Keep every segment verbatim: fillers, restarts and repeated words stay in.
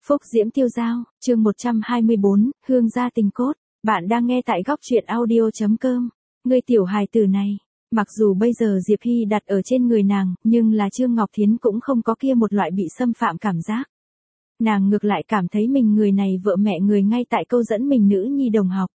Phúc Diễm Tiêu Dao, chương một trăm hai mươi bốn, Hương gia tình cốt. Bạn đang nghe tại góc truyện audio chấm com. Người tiểu hài tử này, mặc dù bây giờ Diệp Hy đặt ở trên người nàng, nhưng là Trương Ngọc Thiến cũng không có kia một loại bị xâm phạm cảm giác. Nàng ngược lại cảm thấy mình người này vợ mẹ người ngay tại câu dẫn mình nữ nhi đồng học.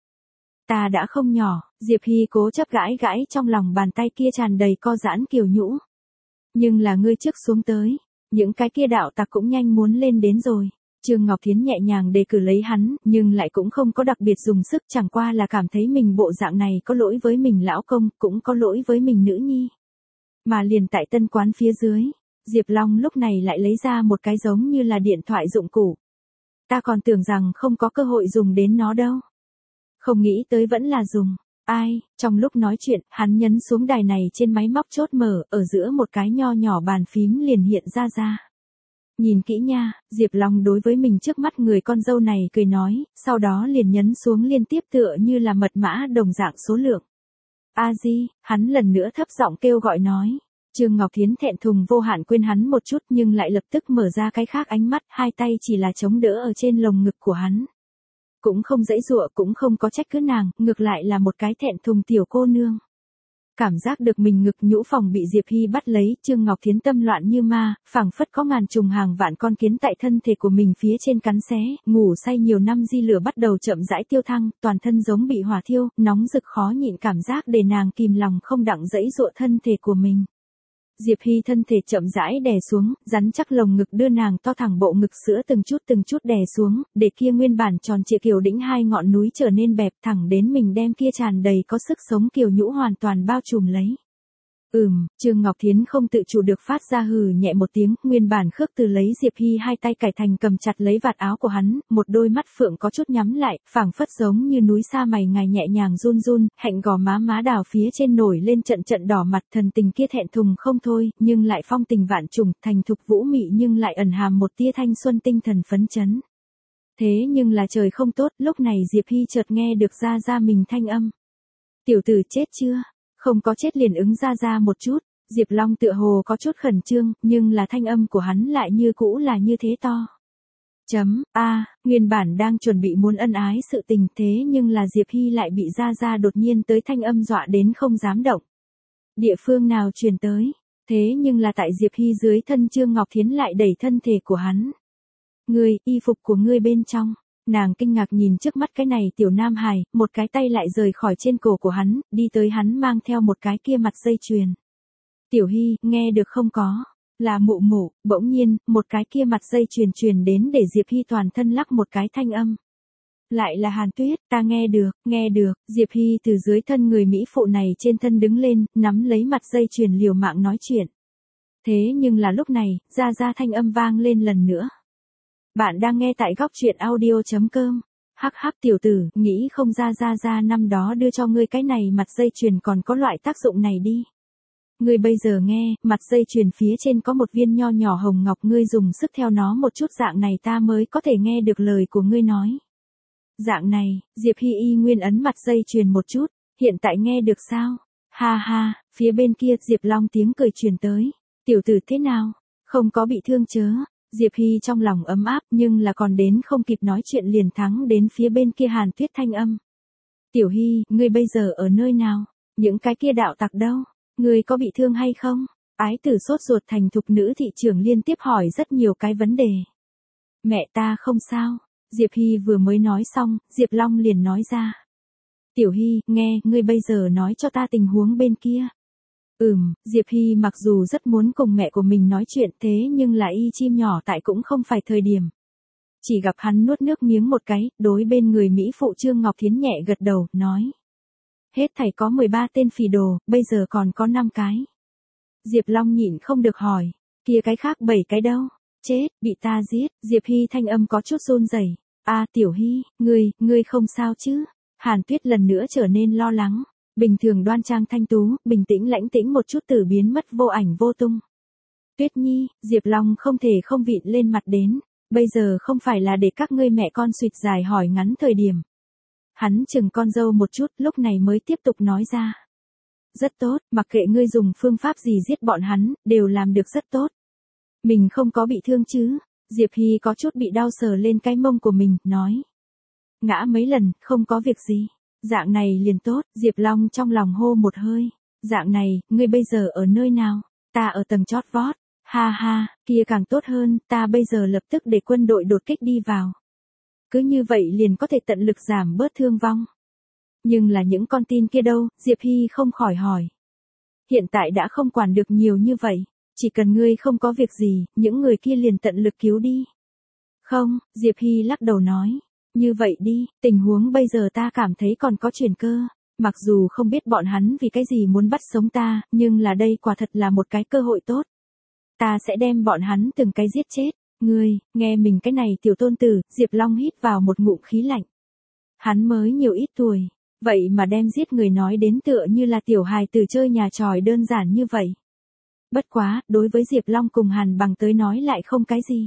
Ta đã không nhỏ, Diệp Hy cố chấp gãi gãi trong lòng bàn tay kia tràn đầy co giãn kiều nhũ. Nhưng là ngươi trước xuống tới, những cái kia đạo tặc cũng nhanh muốn lên đến rồi. Trương Ngọc Thiến nhẹ nhàng đề cử lấy hắn, nhưng lại cũng không có đặc biệt dùng sức, chẳng qua là cảm thấy mình bộ dạng này có lỗi với mình lão công, cũng có lỗi với mình nữ nhi. Mà liền tại tân quán phía dưới, Diệp Long lúc này lại lấy ra một cái giống như là điện thoại dụng cụ. Ta còn tưởng rằng không có cơ hội dùng đến nó đâu. Không nghĩ tới vẫn là dùng. Ai, trong lúc nói chuyện, hắn nhấn xuống đài này trên máy móc chốt mở, ở giữa một cái nho nhỏ bàn phím liền hiện ra ra. Nhìn kỹ nha, Diệp Long đối với mình trước mắt người con dâu này cười nói, sau đó liền nhấn xuống liên tiếp tựa như là mật mã đồng dạng số lượng. A Di, hắn lần nữa thấp giọng kêu gọi nói. Trương Ngọc Thiến thẹn thùng vô hạn quên hắn một chút nhưng lại lập tức mở ra cái khác ánh mắt, hai tay chỉ là chống đỡ ở trên lồng ngực của hắn. Cũng không dãy dụa cũng không có trách cứ nàng, ngược lại là một cái thẹn thùng tiểu cô nương. Cảm giác được mình ngực nhũ phòng bị Diệp Hy bắt lấy, Trương Ngọc Thiến tâm loạn như ma, phảng phất có ngàn trùng hàng vạn con kiến tại thân thể của mình phía trên cắn xé, ngủ say nhiều năm di lửa bắt đầu chậm rãi tiêu thăng, toàn thân giống bị hỏa thiêu, nóng rực khó nhịn cảm giác để nàng kìm lòng không đặng dãy dụa thân thể của mình. Diệp Hy thân thể chậm rãi đè xuống, rắn chắc lồng ngực đưa nàng to thẳng bộ ngực sữa từng chút từng chút đè xuống, để kia nguyên bản tròn trịa kiều đĩnh hai ngọn núi trở nên bẹp thẳng đến mình đem kia tràn đầy có sức sống kiều nhũ hoàn toàn bao trùm lấy. Ừm, Trương Ngọc Thiến không tự chủ được phát ra hừ nhẹ một tiếng, nguyên bản khước từ lấy Diệp Hy hai tay cải thành cầm chặt lấy vạt áo của hắn, một đôi mắt phượng có chút nhắm lại, phảng phất giống như núi sa mày ngài nhẹ nhàng run run, hạnh gò má má đào phía trên nổi lên trận trận đỏ mặt, thần tình kia thẹn thùng không thôi, nhưng lại phong tình vạn trùng, thành thục vũ mị nhưng lại ẩn hàm một tia thanh xuân tinh thần phấn chấn. Thế nhưng là trời không tốt, lúc này Diệp Hy chợt nghe được ra ra mình thanh âm. Tiểu tử chết chưa? Không có chết liền ứng ra ra một chút, Diệp Long tựa hồ có chút khẩn trương, nhưng là thanh âm của hắn lại như cũ là như thế to. Chấm, a, nguyên bản đang chuẩn bị muốn ân ái sự tình thế nhưng là Diệp Hy lại bị ra ra đột nhiên tới thanh âm dọa đến không dám động. Địa phương nào truyền tới, thế nhưng là tại Diệp Hy dưới thân Trương Ngọc Thiến lại đẩy thân thể của hắn. Ngươi, y phục của ngươi bên trong. Nàng kinh ngạc nhìn trước mắt cái này tiểu nam hài, một cái tay lại rời khỏi trên cổ của hắn, đi tới hắn mang theo một cái kia mặt dây chuyền. Tiểu Hy, nghe được không có? Là mụ mụ, bỗng nhiên, một cái kia mặt dây chuyền truyền đến để Diệp Hy toàn thân lắc một cái thanh âm. Lại là Hàn Tuyết, ta nghe được, nghe được, Diệp Hy từ dưới thân người Mỹ phụ này trên thân đứng lên, nắm lấy mặt dây chuyền liều mạng nói chuyện. Thế nhưng là lúc này, ra ra thanh âm vang lên lần nữa. Bạn đang nghe tại góc truyện audio chấm com. Hắc hắc tiểu tử, nghĩ không ra ra ra năm đó đưa cho ngươi cái này mặt dây chuyền còn có loại tác dụng này đi. Ngươi bây giờ nghe, mặt dây chuyền phía trên có một viên nho nhỏ hồng ngọc, ngươi dùng sức theo nó một chút dạng này ta mới có thể nghe được lời của ngươi nói. Dạng này, Diệp Hy y nguyên ấn mặt dây chuyền một chút, hiện tại nghe được sao? Ha ha, phía bên kia Diệp Long tiếng cười truyền tới. Tiểu tử thế nào? Không có bị thương chớ? Diệp Hy trong lòng ấm áp nhưng là còn đến không kịp nói chuyện liền thắng đến phía bên kia Hàn Tuyết thanh âm. Tiểu Hy, ngươi bây giờ ở nơi nào? Những cái kia đạo tặc đâu? Ngươi có bị thương hay không? Ái tử sốt ruột thành thục nữ thị trưởng liên tiếp hỏi rất nhiều cái vấn đề. Mẹ ta không sao. Diệp Hy vừa mới nói xong, Diệp Long liền nói ra. Tiểu Hy, nghe, ngươi bây giờ nói cho ta tình huống bên kia. Ừm, Diệp Hy mặc dù rất muốn cùng mẹ của mình nói chuyện thế nhưng là y chim nhỏ tại cũng không phải thời điểm. Chỉ gặp hắn nuốt nước miếng một cái, đối bên người Mỹ phụ Trương Ngọc Thiến nhẹ gật đầu, nói. Hết thảy có mười ba tên phỉ đồ, bây giờ còn có năm cái. Diệp Long nhịn không được hỏi, kia cái khác bảy cái đâu? Chết, bị ta giết, Diệp Hy thanh âm có chút run rẩy. A Tiểu Hy, ngươi, ngươi không sao chứ? Hàn Tuyết lần nữa trở nên lo lắng. Bình thường đoan trang thanh tú, bình tĩnh lãnh tĩnh một chút từ biến mất vô ảnh vô tung. Tuyết Nhi, Diệp Long không thể không vịn lên mặt đến, bây giờ không phải là để các ngươi mẹ con suýt dài hỏi ngắn thời điểm. Hắn chừng con dâu một chút lúc này mới tiếp tục nói ra. Rất tốt, mặc kệ ngươi dùng phương pháp gì giết bọn hắn, đều làm được rất tốt. Mình không có bị thương chứ? Diệp Hy có chút bị đau sờ lên cái mông của mình, nói. Ngã mấy lần, không có việc gì. Dạng này liền tốt, Diệp Long trong lòng hô một hơi. Dạng này, ngươi bây giờ ở nơi nào? Ta ở tầng chót vót. Ha ha, kia càng tốt hơn, ta bây giờ lập tức để quân đội đột kích đi vào. Cứ như vậy liền có thể tận lực giảm bớt thương vong. Nhưng là những con tin kia đâu, Diệp Hy không khỏi hỏi. Hiện tại đã không quản được nhiều như vậy, chỉ cần ngươi không có việc gì, những người kia liền tận lực cứu đi. Không, Diệp Hy lắc đầu nói. Như vậy đi, tình huống bây giờ ta cảm thấy còn có chuyển cơ. Mặc dù không biết bọn hắn vì cái gì muốn bắt sống ta, nhưng là đây quả thật là một cái cơ hội tốt. Ta sẽ đem bọn hắn từng cái giết chết. Ngươi, nghe mình cái này tiểu tôn tử, Diệp Long hít vào một ngụm khí lạnh. Hắn mới nhiều ít tuổi, vậy mà đem giết người nói đến tựa như là tiểu hài tử chơi nhà tròi đơn giản như vậy. Bất quá, đối với Diệp Long cùng Hàn Bằng tới nói lại không cái gì.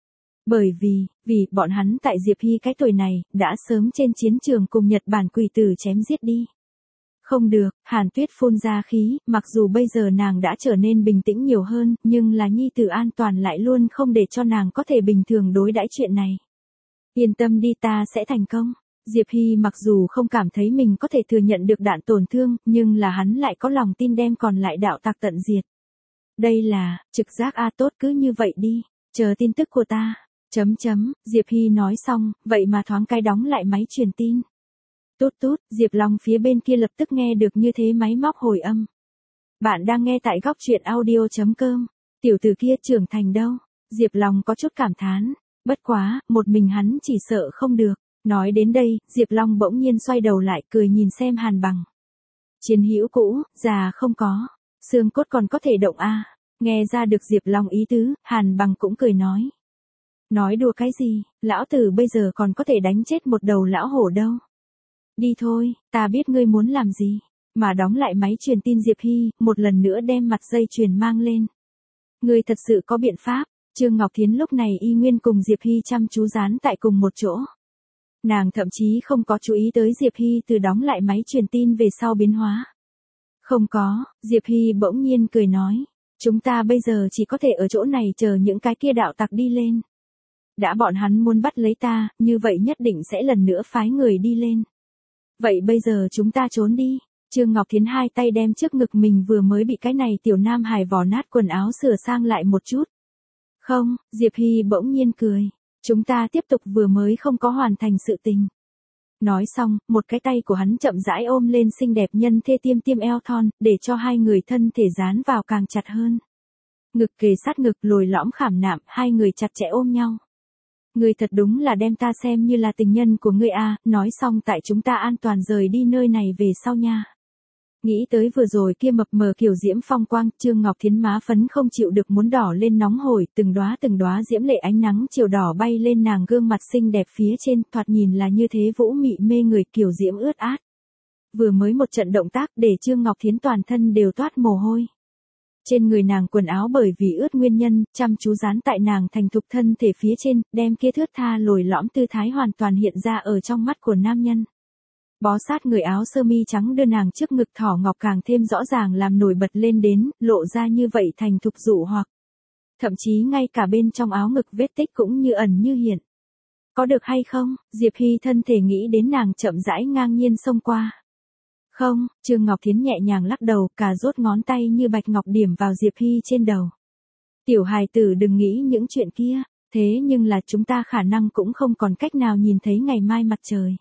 Bởi vì, vì bọn hắn tại Diệp Hy cái tuổi này, đã sớm trên chiến trường cùng Nhật Bản quỷ tử chém giết đi. Không được, Hàn Tuyết phun ra khí, mặc dù bây giờ nàng đã trở nên bình tĩnh nhiều hơn, nhưng là nhi tử an toàn lại luôn không để cho nàng có thể bình thường đối đãi chuyện này. Yên tâm đi, ta sẽ thành công. Diệp Hy mặc dù không cảm thấy mình có thể thừa nhận được đạn tổn thương, nhưng là hắn lại có lòng tin đem còn lại đạo tặc tận diệt. Đây là, trực giác a tốt cứ như vậy đi, chờ tin tức của ta. Chấm chấm, Diệp Hy nói xong, vậy mà thoáng cái đóng lại máy truyền tin. Tút tút, Diệp Long phía bên kia lập tức nghe được như thế máy móc hồi âm. Bạn đang nghe tại góc truyện audio chấm com. Tiểu tử kia trưởng thành đâu? Diệp Long có chút cảm thán. Bất quá, một mình hắn chỉ sợ không được. Nói đến đây, Diệp Long bỗng nhiên xoay đầu lại cười nhìn xem Hàn Bằng. Chiến hữu cũ, già không có. Xương cốt còn có thể động a. Nghe ra được Diệp Long ý tứ, Hàn Bằng cũng cười nói. Nói đùa cái gì, lão tử bây giờ còn có thể đánh chết một đầu lão hổ đâu. Đi thôi, ta biết ngươi muốn làm gì. Mà đóng lại máy truyền tin Diệp Hy, một lần nữa đem mặt dây chuyền mang lên. Ngươi thật sự có biện pháp. Trương Ngọc Thiến lúc này y nguyên cùng Diệp Hy chăm chú dán tại cùng một chỗ. Nàng thậm chí không có chú ý tới Diệp Hy từ đóng lại máy truyền tin về sau biến hóa. Không có, Diệp Hy bỗng nhiên cười nói. Chúng ta bây giờ chỉ có thể ở chỗ này chờ những cái kia đạo tặc đi lên. Đã bọn hắn muốn bắt lấy ta, như vậy nhất định sẽ lần nữa phái người đi lên. Vậy bây giờ chúng ta trốn đi. Trương Ngọc Thiến hai tay đem trước ngực mình vừa mới bị cái này tiểu nam hài vò nát quần áo sửa sang lại một chút. Không, Diệp Hy bỗng nhiên cười. Chúng ta tiếp tục vừa mới không có hoàn thành sự tình. Nói xong, một cái tay của hắn chậm rãi ôm lên xinh đẹp nhân thê tiêm tiêm eo thon, để cho hai người thân thể dán vào càng chặt hơn. Ngực kề sát ngực lồi lõm khảm nạm, hai người chặt chẽ ôm nhau. Ngươi thật đúng là đem ta xem như là tình nhân của ngươi a, nói xong tại chúng ta an toàn rời đi nơi này về sau nha. Nghĩ tới vừa rồi kia mập mờ kiểu diễm phong quang, Trương Ngọc Thiến má phấn không chịu được muốn đỏ lên nóng hổi, từng đóa từng đóa diễm lệ ánh nắng chiều đỏ bay lên nàng gương mặt xinh đẹp phía trên, thoạt nhìn là như thế vũ mị mê người kiểu diễm ướt át. Vừa mới một trận động tác để Trương Ngọc Thiến toàn thân đều toát mồ hôi. Trên người nàng quần áo bởi vì ướt nguyên nhân, chăm chú dán tại nàng thành thục thân thể phía trên, đem kia thướt tha lồi lõm tư thái hoàn toàn hiện ra ở trong mắt của nam nhân. Bó sát người áo sơ mi trắng đưa nàng trước ngực thỏ ngọc càng thêm rõ ràng làm nổi bật lên đến, lộ ra như vậy thành thục dụ hoặc. Thậm chí ngay cả bên trong áo ngực vết tích cũng như ẩn như hiện. Có được hay không? Diệp Hy thân thể nghĩ đến nàng chậm rãi ngang nhiên xông qua. Không, Trương Ngọc Thiến nhẹ nhàng lắc đầu, cà rốt ngón tay như bạch ngọc điểm vào Diệp Hy trên đầu. Tiểu hài tử đừng nghĩ những chuyện kia, thế nhưng là chúng ta khả năng cũng không còn cách nào nhìn thấy ngày mai mặt trời.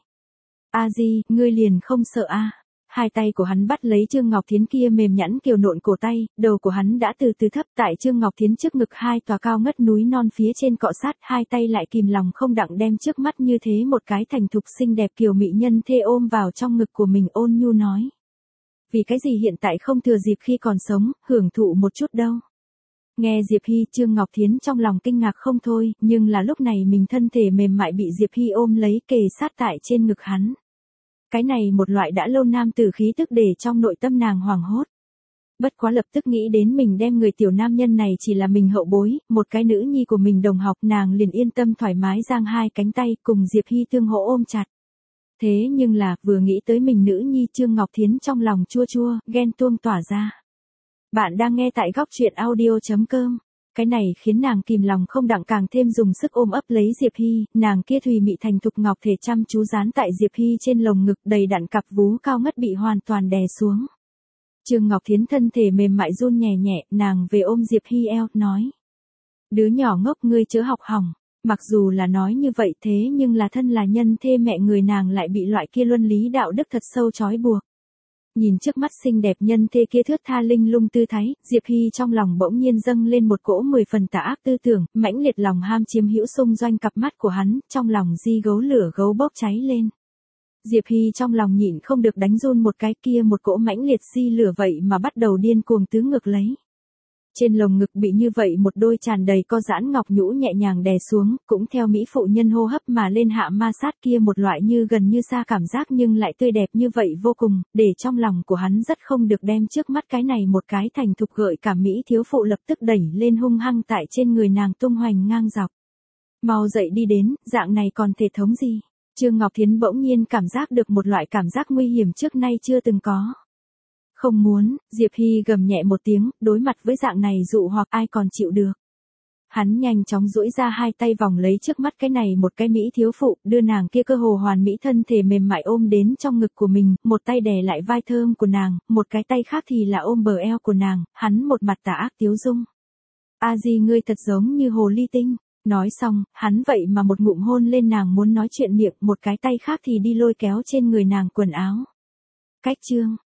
A Di, ngươi liền không sợ a? Hai tay của hắn bắt lấy Trương Ngọc Thiến kia mềm nhẵn kiều nộn cổ tay, đầu của hắn đã từ từ thấp tại Trương Ngọc Thiến trước ngực hai tòa cao ngất núi non phía trên cọ sát, hai tay lại kìm lòng không đặng đem trước mắt như thế một cái thành thục xinh đẹp kiều mỹ nhân thê ôm vào trong ngực của mình, ôn nhu nói. Vì cái gì hiện tại không thừa dịp khi còn sống, hưởng thụ một chút đâu. Nghe Diệp Hy, Trương Ngọc Thiến trong lòng kinh ngạc không thôi, nhưng là lúc này mình thân thể mềm mại bị Diệp Hy ôm lấy kề sát tại trên ngực hắn. Cái này một loại đã lâu nam tử khí tức để trong nội tâm nàng hoảng hốt. Bất quá lập tức nghĩ đến mình đem người tiểu nam nhân này chỉ là mình hậu bối, một cái nữ nhi của mình đồng học, nàng liền yên tâm thoải mái giang hai cánh tay cùng Diệp Hy tương hỗ ôm chặt. Thế nhưng là, vừa nghĩ tới mình nữ nhi Trương Ngọc Thiến trong lòng chua chua, ghen tuông tỏa ra. Bạn đang nghe tại góc truyện audio chấm com. Cái này khiến nàng kìm lòng không đặng càng thêm dùng sức ôm ấp lấy Diệp Hy, nàng kia thùy mị thành thục ngọc thể chăm chú dán tại Diệp Hy trên lồng ngực đầy đặn cặp vú cao ngất bị hoàn toàn đè xuống. Trương Ngọc Thiến thân thể mềm mại run nhẹ nhẹ, nàng về ôm Diệp Hy eo, nói. Đứa nhỏ ngốc ngươi chớ học hỏng. Mặc dù là nói như vậy thế nhưng là thân là nhân thê mẹ người nàng lại bị loại kia luân lý đạo đức thật sâu trói buộc. Nhìn trước mắt xinh đẹp nhân thê kia thướt tha linh lung tư thái, Diệp Hy trong lòng bỗng nhiên dâng lên một cỗ mười phần tà ác tư tưởng, mãnh liệt lòng ham chiếm hữu xung doanh cặp mắt của hắn, trong lòng di gấu lửa gấu bốc cháy lên. Diệp Hy trong lòng nhịn không được đánh run một cái, kia một cỗ mãnh liệt di lửa vậy mà bắt đầu điên cuồng tứ ngược lấy. Trên lồng ngực bị như vậy một đôi tràn đầy co giãn ngọc nhũ nhẹ nhàng đè xuống, cũng theo mỹ phụ nhân hô hấp mà lên hạ ma sát kia một loại như gần như xa cảm giác nhưng lại tươi đẹp như vậy vô cùng, để trong lòng của hắn rất không được đem trước mắt cái này một cái thành thục gợi cảm mỹ thiếu phụ lập tức đẩy lên hung hăng tại trên người nàng tung hoành ngang dọc. Mau dậy đi đến, dạng này còn thể thống gì? Trương Ngọc Thiến bỗng nhiên cảm giác được một loại cảm giác nguy hiểm trước nay chưa từng có. Không muốn, Diệp Hy gầm nhẹ một tiếng, đối mặt với dạng này dụ hoặc ai còn chịu được. Hắn nhanh chóng duỗi ra hai tay vòng lấy trước mắt cái này một cái mỹ thiếu phụ, đưa nàng kia cơ hồ hoàn mỹ thân thể mềm mại ôm đến trong ngực của mình, một tay đè lại vai thơm của nàng, một cái tay khác thì là ôm bờ eo của nàng, hắn một mặt tà ác tiếu dung. A Di ngươi thật giống như hồ ly tinh. Nói xong, hắn vậy mà một ngụm hôn lên nàng muốn nói chuyện miệng, một cái tay khác thì đi lôi kéo trên người nàng quần áo. Cách chương